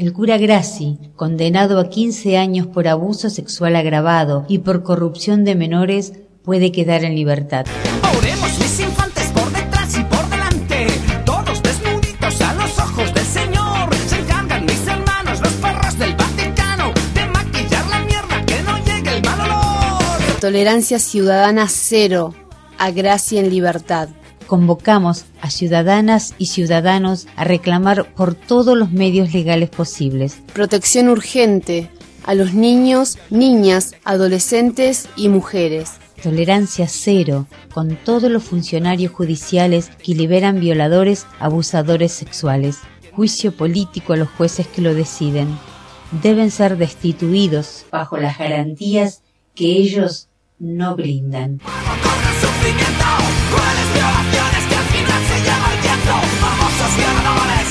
El cura Grassi, condenado a 15 años por abuso sexual agravado y por corrupción de menores, puede quedar en libertad. Oremos mis infantes por detrás y por delante, todos desnuditos a los ojos del Señor. Se encargan mis hermanos, los perros del Vaticano, de maquillar la mierda que no llegue el mal olor. Tolerancia ciudadana cero, a Grassi en libertad. Convocamos a ciudadanas y ciudadanos a reclamar por todos los medios legales posibles. Protección urgente a los niños, niñas, adolescentes y mujeres. Tolerancia cero con todos los funcionarios judiciales que liberan violadores, abusadores sexuales. Juicio político a los jueces que lo deciden. Deben ser destituidos bajo las garantías que ellos no brindan. Crueles violaciones que al final se llama el viento. Famosos violadores.